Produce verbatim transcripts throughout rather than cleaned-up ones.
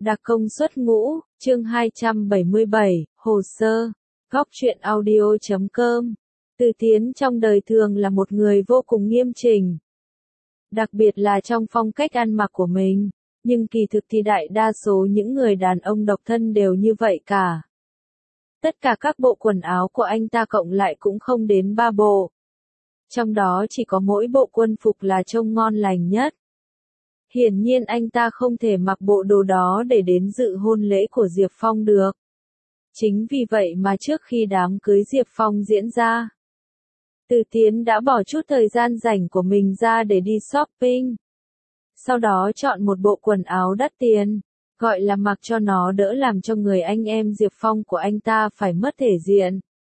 Đặc công xuất ngũ, chương hai trăm bảy mươi bảy, hồ sơ, góc truyện audio chấm com. Từ Tiến trong đời thường là một người vô cùng nghiêm chỉnh. Đặc biệt là trong phong cách ăn mặc của mình, nhưng kỳ thực thì đại đa số những người đàn ông độc thân đều như vậy cả. Tất cả các bộ quần áo của anh ta cộng lại cũng không đến ba bộ. Trong đó chỉ có mỗi bộ quân phục là trông ngon lành nhất. Hiển nhiên anh ta không thể mặc bộ đồ đó để đến dự hôn lễ của Diệp Phong được. Chính vì vậy mà trước khi đám cưới Diệp Phong diễn ra, Từ Tiến đã bỏ chút thời gian rảnh của mình ra để đi shopping. Sau đó chọn một bộ quần áo đắt tiền, gọi là mặc cho nó đỡ làm cho người anh em Diệp Phong của anh ta phải mất thể diện.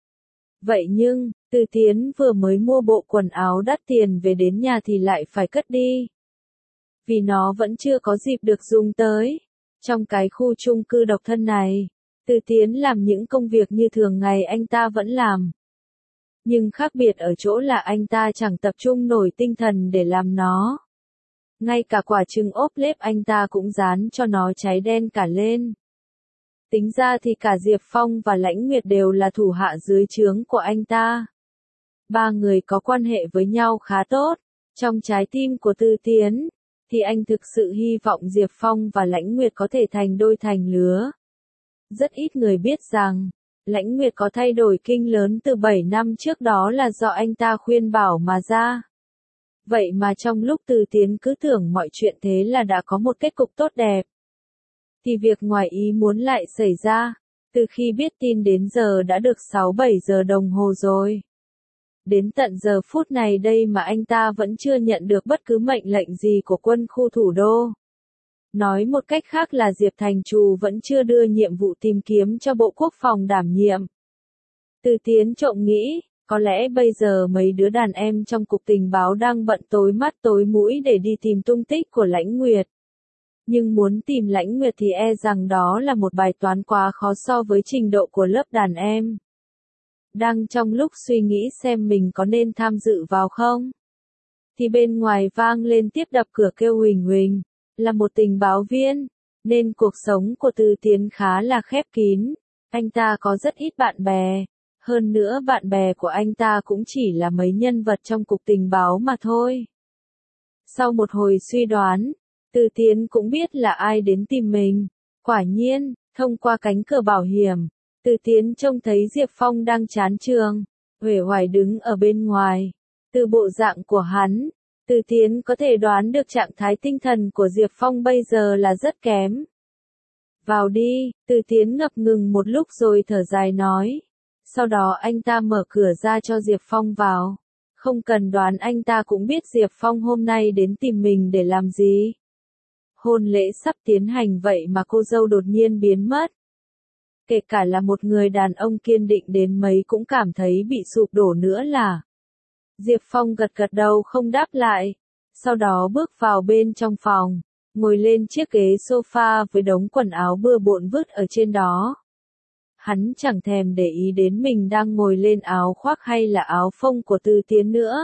Vậy nhưng, Từ Tiến vừa mới mua bộ quần áo đắt tiền về đến nhà thì lại phải cất đi. Vì nó vẫn chưa có dịp được dùng tới. Trong cái khu chung cư độc thân này, Từ Tiến làm những công việc như thường ngày anh ta vẫn làm. Nhưng khác biệt ở chỗ là anh ta chẳng tập trung nổi tinh thần để làm nó. Ngay cả quả trứng ốp lết anh ta cũng dán cho nó cháy đen cả lên. Tính ra thì cả Diệp Phong và Lãnh Nguyệt đều là thủ hạ dưới trướng của anh ta. Ba người có quan hệ với nhau khá tốt. Trong trái tim của Từ Tiến, thì anh thực sự hy vọng Diệp Phong và Lãnh Nguyệt có thể thành đôi thành lứa. Rất ít người biết rằng, Lãnh Nguyệt có thay đổi kinh lớn từ bảy năm trước đó là do anh ta khuyên bảo mà ra. Vậy mà trong lúc Từ Tiến cứ tưởng mọi chuyện thế là đã có một kết cục tốt đẹp, thì việc ngoài ý muốn lại xảy ra. Từ khi biết tin đến giờ đã được sáu bảy giờ đồng hồ rồi. Đến tận giờ phút này đây mà anh ta vẫn chưa nhận được bất cứ mệnh lệnh gì của quân khu thủ đô. Nói một cách khác là Diệp Thành Trù vẫn chưa đưa nhiệm vụ tìm kiếm cho Bộ Quốc phòng đảm nhiệm. Từ Tiến trộm nghĩ, có lẽ bây giờ mấy đứa đàn em trong cục tình báo đang bận tối mắt tối mũi để đi tìm tung tích của Lãnh Nguyệt. Nhưng muốn tìm Lãnh Nguyệt thì e rằng đó là một bài toán quá khó so với trình độ của lớp đàn em. Đang trong lúc suy nghĩ xem mình có nên tham dự vào không, thì bên ngoài vang lên tiếp đập cửa kêu Huỳnh Huỳnh, là một tình báo viên, nên cuộc sống của Từ Tiến khá là khép kín. Anh ta có rất ít bạn bè, hơn nữa bạn bè của anh ta cũng chỉ là mấy nhân vật trong cục tình báo mà thôi. Sau một hồi suy đoán, Từ Tiến cũng biết là ai đến tìm mình. Quả nhiên, thông qua cánh cửa bảo hiểm, Từ Tiến trông thấy Diệp Phong đang chán trường, uể oải đứng ở bên ngoài. Từ bộ dạng của hắn, Từ Tiến có thể đoán được trạng thái tinh thần của Diệp Phong bây giờ là rất kém. Vào đi, Từ Tiến ngập ngừng một lúc rồi thở dài nói. Sau đó anh ta mở cửa ra cho Diệp Phong vào. Không cần đoán anh ta cũng biết Diệp Phong hôm nay đến tìm mình để làm gì. Hôn lễ sắp tiến hành vậy mà cô dâu đột nhiên biến mất. Kể cả là một người đàn ông kiên định đến mấy cũng cảm thấy bị sụp đổ nữa là. Diệp Phong gật gật đầu không đáp lại. Sau đó bước vào bên trong phòng, ngồi lên chiếc ghế sofa với đống quần áo bừa bộn vứt ở trên đó. Hắn chẳng thèm để ý đến mình đang ngồi lên áo khoác hay là áo phông của Từ Tiến nữa.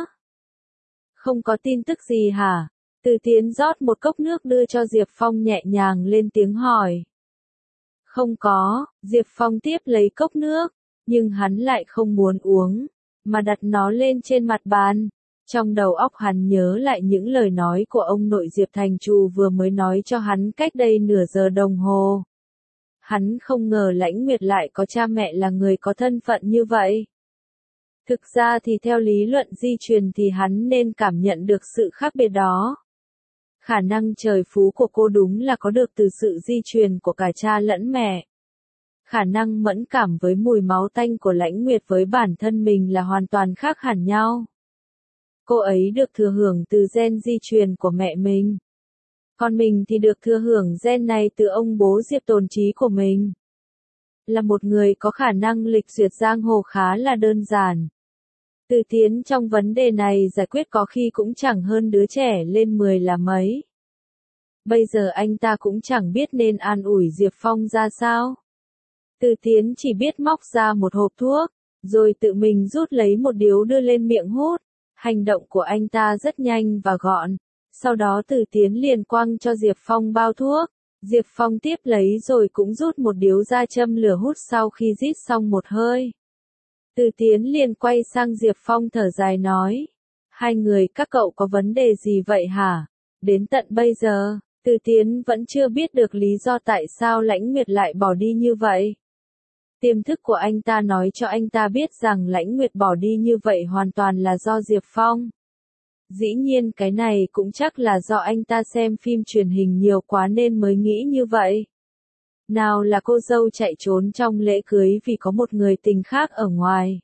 Không có tin tức gì hả? Từ Tiến rót một cốc nước đưa cho Diệp Phong nhẹ nhàng lên tiếng hỏi. Không có, Diệp Phong tiếp lấy cốc nước, nhưng hắn lại không muốn uống, mà đặt nó lên trên mặt bàn. Trong đầu óc hắn nhớ lại những lời nói của ông nội Diệp Thành Trù vừa mới nói cho hắn cách đây nửa giờ đồng hồ. Hắn không ngờ Lãnh Nguyệt lại có cha mẹ là người có thân phận như vậy. Thực ra thì theo lý luận di truyền thì hắn nên cảm nhận được sự khác biệt đó. Khả năng trời phú của cô đúng là có được từ sự di truyền của cả cha lẫn mẹ. Khả năng mẫn cảm với mùi máu tanh của Lãnh Nguyệt với bản thân mình là hoàn toàn khác hẳn nhau. Cô ấy được thừa hưởng từ gen di truyền của mẹ mình. Còn mình thì được thừa hưởng gen này từ ông bố Diệp Tồn Trí của mình. Là một người có khả năng lịch duyệt giang hồ khá là đơn giản. Từ Tiến trong vấn đề này giải quyết có khi cũng chẳng hơn đứa trẻ lên mười là mấy. Bây giờ anh ta cũng chẳng biết nên an ủi Diệp Phong ra sao. Từ Tiến chỉ biết móc ra một hộp thuốc, rồi tự mình rút lấy một điếu đưa lên miệng hút. Hành động của anh ta rất nhanh và gọn. Sau đó Từ Tiến liền quăng cho Diệp Phong bao thuốc, Diệp Phong tiếp lấy rồi cũng rút một điếu ra châm lửa hút sau khi rít xong một hơi. Từ Tiến liền quay sang Diệp Phong thở dài nói. Hai người các cậu có vấn đề gì vậy hả? Đến tận bây giờ, Từ Tiến vẫn chưa biết được lý do tại sao Lãnh Nguyệt lại bỏ đi như vậy. Tiềm thức của anh ta nói cho anh ta biết rằng Lãnh Nguyệt bỏ đi như vậy hoàn toàn là do Diệp Phong. Dĩ nhiên cái này cũng chắc là do anh ta xem phim truyền hình nhiều quá nên mới nghĩ như vậy. Nào là cô dâu chạy trốn trong lễ cưới vì có một người tình khác ở ngoài.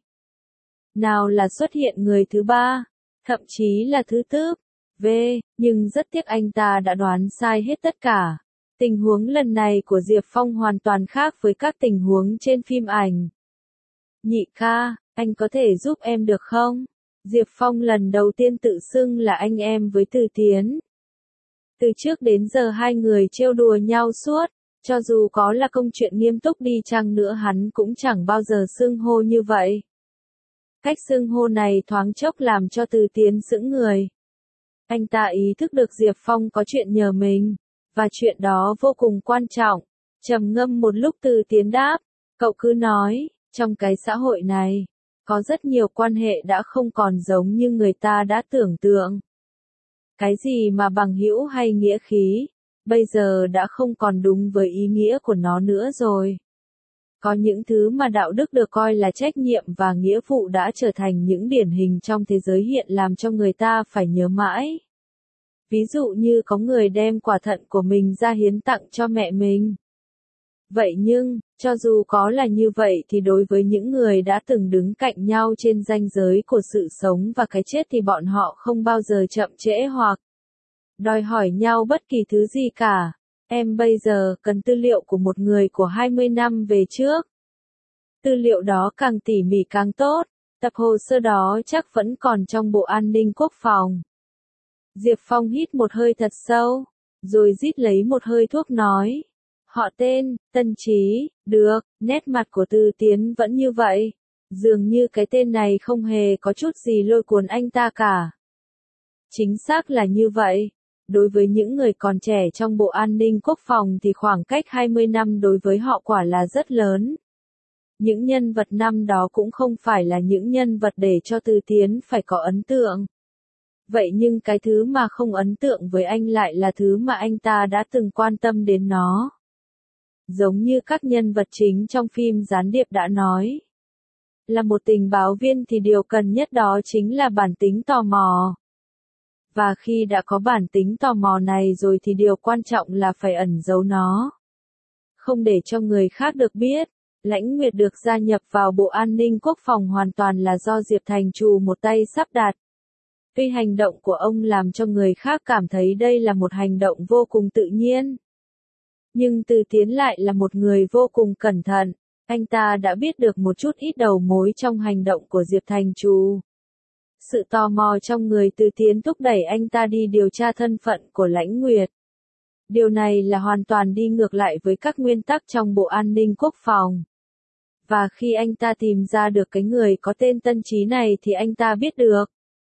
Nào là xuất hiện người thứ ba, thậm chí là thứ tư. V, nhưng rất tiếc anh ta đã đoán sai hết tất cả. Tình huống lần này của Diệp Phong hoàn toàn khác với các tình huống trên phim ảnh. Nhị ca, anh có thể giúp em được không? Diệp Phong lần đầu tiên tự xưng là anh em với Từ Tiến. Từ trước đến giờ hai người trêu đùa nhau suốt, cho dù có là công chuyện nghiêm túc đi chăng nữa hắn cũng chẳng bao giờ xưng hô như vậy. Cách xưng hô này thoáng chốc làm cho Từ Tiến sững người. Anh ta ý thức được Diệp Phong có chuyện nhờ mình, và chuyện đó vô cùng quan trọng. Trầm ngâm một lúc Từ Tiến đáp, cậu cứ nói, trong cái xã hội này, có rất nhiều quan hệ đã không còn giống như người ta đã tưởng tượng. Cái gì mà bằng hữu hay nghĩa khí, bây giờ đã không còn đúng với ý nghĩa của nó nữa rồi. Có những thứ mà đạo đức được coi là trách nhiệm và nghĩa vụ đã trở thành những điển hình trong thế giới hiện làm cho người ta phải nhớ mãi. Ví dụ như có người đem quả thận của mình ra hiến tặng cho mẹ mình. Vậy nhưng, cho dù có là như vậy thì đối với những người đã từng đứng cạnh nhau trên ranh giới của sự sống và cái chết thì bọn họ không bao giờ chậm trễ hoặc đòi hỏi nhau bất kỳ thứ gì cả. Em bây giờ cần tư liệu của một người của hai mươi năm về trước. Tư liệu đó càng tỉ mỉ càng tốt, tập hồ sơ đó chắc vẫn còn trong Bộ An ninh Quốc phòng. Diệp Phong hít một hơi thật sâu, rồi rít lấy một hơi thuốc nói. Họ tên, Tân Trí, được, nét mặt của Từ Tiến vẫn như vậy. Dường như cái tên này không hề có chút gì lôi cuốn anh ta cả. Chính xác là như vậy. Đối với những người còn trẻ trong Bộ An ninh Quốc phòng thì khoảng cách hai mươi năm đối với họ quả là rất lớn. Những nhân vật năm đó cũng không phải là những nhân vật để cho Từ Tiến phải có ấn tượng. Vậy nhưng cái thứ mà không ấn tượng với anh lại là thứ mà anh ta đã từng quan tâm đến nó. Giống như các nhân vật chính trong phim Gián điệp đã nói. Là một tình báo viên thì điều cần nhất đó chính là bản tính tò mò. Và khi đã có bản tính tò mò này rồi thì điều quan trọng là phải ẩn giấu nó. Không để cho người khác được biết. Lãnh Nguyệt được gia nhập vào Bộ An ninh Quốc phòng hoàn toàn là do Diệp Thành Trù một tay sắp đặt. Tuy hành động của ông làm cho người khác cảm thấy đây là một hành động vô cùng tự nhiên. Nhưng Từ Tiến lại là một người vô cùng cẩn thận. Anh ta đã biết được một chút ít đầu mối trong hành động của Diệp Thành Trù. Sự tò mò trong người Từ Tiến thúc đẩy anh ta đi điều tra thân phận của Lãnh Nguyệt. Điều này là hoàn toàn đi ngược lại với các nguyên tắc trong Bộ An ninh Quốc phòng. Và khi anh ta tìm ra được cái người có tên Tân Trí này thì anh ta biết được.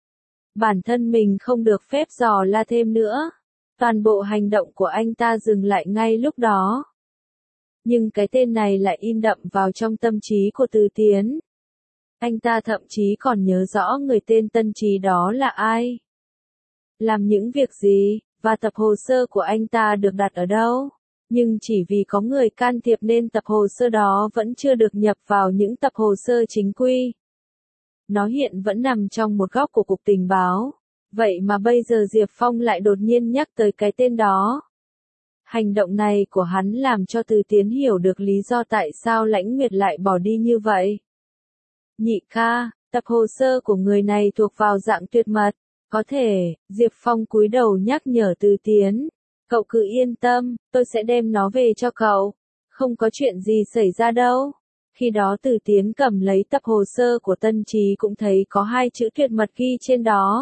Bản thân mình không được phép dò la thêm nữa. Toàn bộ hành động của anh ta dừng lại ngay lúc đó. Nhưng cái tên này lại in đậm vào trong tâm trí của Từ Tiến. Anh ta thậm chí còn nhớ rõ người tên Tân Trí đó là ai. Làm những việc gì, và tập hồ sơ của anh ta được đặt ở đâu. Nhưng chỉ vì có người can thiệp nên tập hồ sơ đó vẫn chưa được nhập vào những tập hồ sơ chính quy. Nó hiện vẫn nằm trong một góc của Cục Tình báo. Vậy mà bây giờ Diệp Phong lại đột nhiên nhắc tới cái tên đó. Hành động này của hắn làm cho Từ Tiến hiểu được lý do tại sao Lãnh Nguyệt lại bỏ đi như vậy. Nhị ca, tập hồ sơ của người này thuộc vào dạng tuyệt mật. Có thể, Diệp Phong cúi đầu nhắc nhở Từ Tiến. Cậu cứ yên tâm, tôi sẽ đem nó về cho cậu. Không có chuyện gì xảy ra đâu. Khi đó Từ Tiến cầm lấy tập hồ sơ của Tân Trí cũng thấy có hai chữ tuyệt mật ghi trên đó.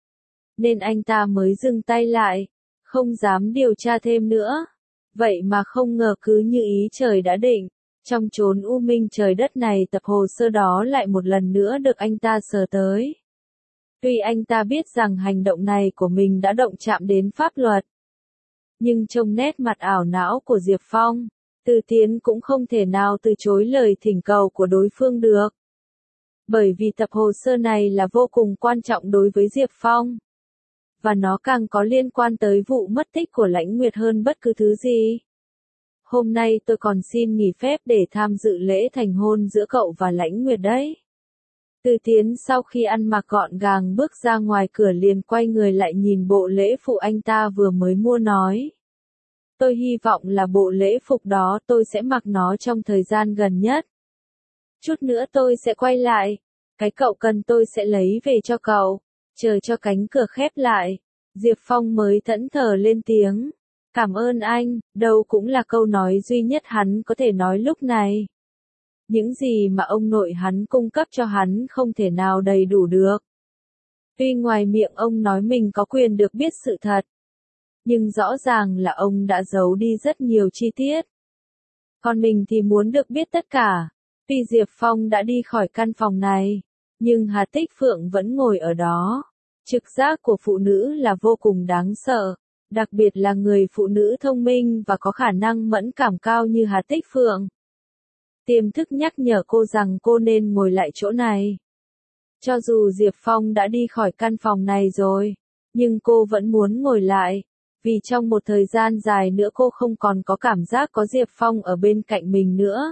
Nên anh ta mới dừng tay lại, không dám điều tra thêm nữa. Vậy mà không ngờ cứ như ý trời đã định, trong chốn u minh trời đất này tập hồ sơ đó lại một lần nữa được anh ta sờ tới. Tuy anh ta biết rằng hành động này của mình đã động chạm đến pháp luật. Nhưng trông nét mặt ảo não của Diệp Phong, Từ Tiến cũng không thể nào từ chối lời thỉnh cầu của đối phương được. Bởi vì tập hồ sơ này là vô cùng quan trọng đối với Diệp Phong. Và nó càng có liên quan tới vụ mất tích của Lãnh Nguyệt hơn bất cứ thứ gì. Hôm nay tôi còn xin nghỉ phép để tham dự lễ thành hôn giữa cậu và Lãnh Nguyệt đấy. Từ Tiến sau khi ăn mặc gọn gàng bước ra ngoài cửa liền quay người lại nhìn bộ lễ phục anh ta vừa mới mua nói. Tôi hy vọng là bộ lễ phục đó tôi sẽ mặc nó trong thời gian gần nhất. Chút nữa tôi sẽ quay lại. Cái cậu cần tôi sẽ lấy về cho cậu. Chờ cho cánh cửa khép lại. Diệp Phong mới thẫn thờ lên tiếng. Cảm ơn anh, đâu cũng là câu nói duy nhất hắn có thể nói lúc này. Những gì mà ông nội hắn cung cấp cho hắn không thể nào đầy đủ được. Tuy ngoài miệng ông nói mình có quyền được biết sự thật. Nhưng rõ ràng là ông đã giấu đi rất nhiều chi tiết. Còn mình thì muốn được biết tất cả. Tuy Diệp Phong đã đi khỏi căn phòng này, nhưng Hà Tích Phượng vẫn ngồi ở đó. Trực giác của phụ nữ là vô cùng đáng sợ, đặc biệt là người phụ nữ thông minh và có khả năng mẫn cảm cao như Hà Tích Phượng. Tiềm thức nhắc nhở cô rằng cô nên ngồi lại chỗ này. Cho dù Diệp Phong đã đi khỏi căn phòng này rồi, nhưng cô vẫn muốn ngồi lại, vì trong một thời gian dài nữa cô không còn có cảm giác có Diệp Phong ở bên cạnh mình nữa.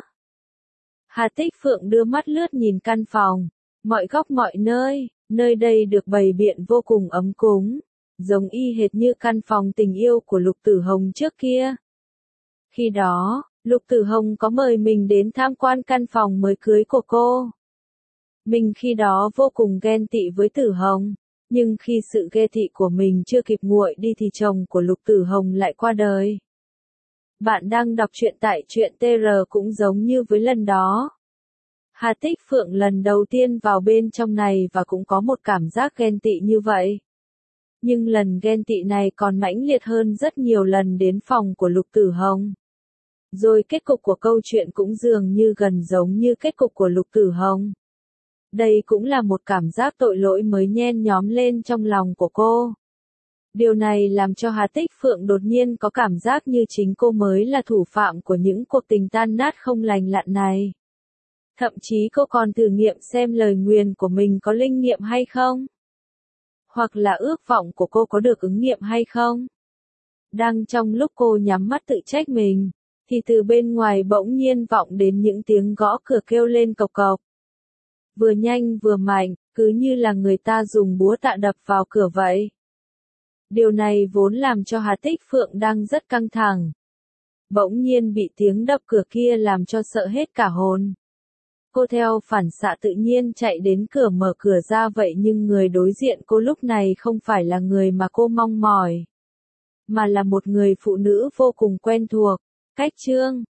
Hà Tích Phượng đưa mắt lướt nhìn căn phòng, mọi góc mọi nơi, nơi đây được bày biện vô cùng ấm cúng, giống y hệt như căn phòng tình yêu của Lục Tử Hồng trước kia. Khi đó, Lục Tử Hồng có mời mình đến tham quan căn phòng mới cưới của cô. Mình khi đó vô cùng ghen tị với Tử Hồng, nhưng khi sự ghen tị của mình chưa kịp nguội đi thì chồng của Lục Tử Hồng lại qua đời. Bạn đang đọc truyện tại truyện tê rờ cũng giống như với lần đó. Hà Tích Phượng lần đầu tiên vào bên trong này và cũng có một cảm giác ghen tị như vậy. Nhưng lần ghen tị này còn mãnh liệt hơn rất nhiều lần đến phòng của Lục Tử Hồng. Rồi kết cục của câu chuyện cũng dường như gần giống như kết cục của Lục Tử Hồng. Đây cũng là một cảm giác tội lỗi mới nhen nhóm lên trong lòng của cô. Điều này làm cho Hà Tích Phượng đột nhiên có cảm giác như chính cô mới là thủ phạm của những cuộc tình tan nát không lành lặn này. Thậm chí cô còn thử nghiệm xem lời nguyền của mình có linh nghiệm hay không. Hoặc là ước vọng của cô có được ứng nghiệm hay không. Đang trong lúc cô nhắm mắt tự trách mình, thì từ bên ngoài bỗng nhiên vọng đến những tiếng gõ cửa kêu lên cộc cộc. Vừa nhanh vừa mạnh, cứ như là người ta dùng búa tạ đập vào cửa vậy. Điều này vốn làm cho Hà Tích Phượng đang rất căng thẳng. Bỗng nhiên bị tiếng đập cửa kia làm cho sợ hết cả hồn. Cô theo phản xạ tự nhiên chạy đến cửa mở cửa ra vậy nhưng người đối diện cô lúc này không phải là người mà cô mong mỏi. Mà là một người phụ nữ vô cùng quen thuộc, Cách Trương.